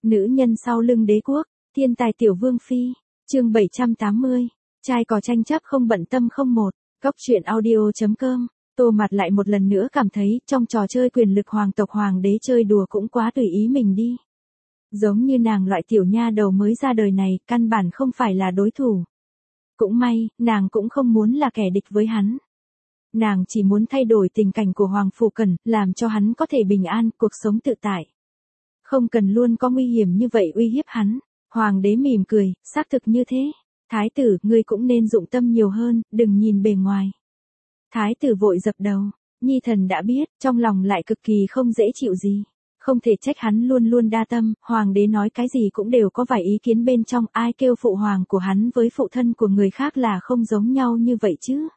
Nữ nhân sau lưng đế quốc, thiên tài tiểu vương phi, chương 780, trai cò tranh chấp không bận tâm không một, góc truyện audio.com. Tô Mạt lại một lần nữa cảm thấy trong trò chơi quyền lực hoàng tộc hoàng đế chơi đùa cũng quá tùy ý mình đi. Giống như nàng loại tiểu nha đầu mới ra đời này, căn bản không phải là đối thủ. Cũng may, nàng cũng không muốn là kẻ địch với hắn. Nàng chỉ muốn thay đổi tình cảnh của Hoàng Phủ Cẩn, làm cho hắn có thể bình an, cuộc sống tự tại. Không cần luôn có nguy hiểm như vậy uy hiếp hắn. Hoàng đế mỉm cười, xác thực như thế. Thái tử, ngươi cũng nên dụng tâm nhiều hơn, đừng nhìn bề ngoài. Thái tử vội dập đầu, nhi thần đã biết, trong lòng lại cực kỳ không dễ chịu gì. Không thể trách hắn luôn luôn đa tâm, hoàng đế nói cái gì cũng đều có vài ý kiến bên trong, ai kêu phụ hoàng của hắn với phụ thân của người khác là không giống nhau như vậy chứ.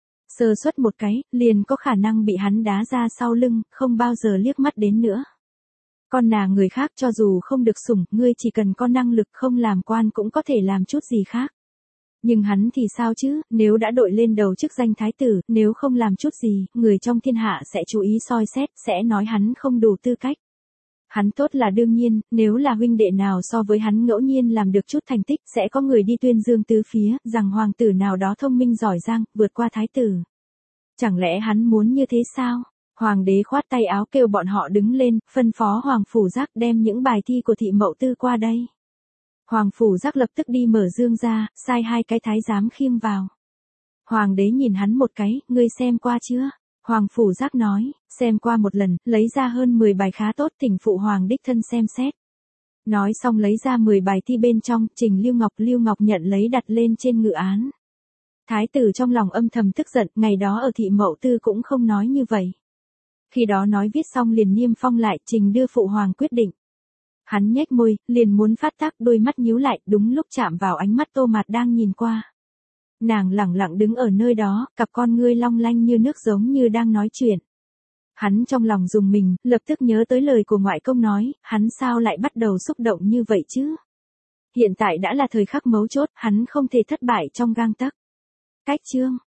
Sơ suất một cái, liền có khả năng bị hắn đá ra sau lưng, không bao giờ liếc mắt đến nữa. Con nà người khác cho dù không được sủng, ngươi chỉ cần có năng lực không làm quan cũng có thể làm chút gì khác. Nhưng hắn thì sao chứ, nếu đã đội lên đầu chức danh thái tử, nếu không làm chút gì, người trong thiên hạ sẽ chú ý soi xét, sẽ nói hắn không đủ tư cách. Hắn tốt là đương nhiên, nếu là huynh đệ nào so với hắn ngẫu nhiên làm được chút thành tích, sẽ có người đi tuyên dương tứ phía, rằng hoàng tử nào đó thông minh giỏi giang, vượt qua thái tử. Chẳng lẽ hắn muốn như thế sao? Hoàng đế khoát tay áo kêu bọn họ đứng lên, phân phó Hoàng Phủ Giác đem những bài thi của thị mậu tư qua đây. Hoàng Phủ Giác lập tức đi mở dương ra, sai hai cái thái giám khiêng vào. Hoàng đế nhìn hắn một cái, ngươi xem qua chưa? Hoàng Phủ Giác nói, xem qua một lần, lấy ra hơn 10 bài khá tốt, thỉnh phụ hoàng đích thân xem xét. Nói xong lấy ra 10 bài thi bên trong, trình Lưu Ngọc nhận lấy đặt lên trên ngự án. Thái tử trong lòng âm thầm tức giận, ngày đó ở thị mậu tư cũng không nói như vậy. Khi đó nói viết xong liền niêm phong lại, trình đưa phụ hoàng quyết định. Hắn nhếch môi, liền muốn phát tác, đôi mắt nhíu lại, đúng lúc chạm vào ánh mắt Tô Mạt đang nhìn qua. Nàng lẳng lặng đứng ở nơi đó, cặp con ngươi long lanh như nước giống như đang nói chuyện. Hắn trong lòng rùng mình, lập tức nhớ tới lời của ngoại công nói, hắn sao lại bắt đầu xúc động như vậy chứ? Hiện tại đã là thời khắc mấu chốt, hắn không thể thất bại trong gang tấc. Cách chương.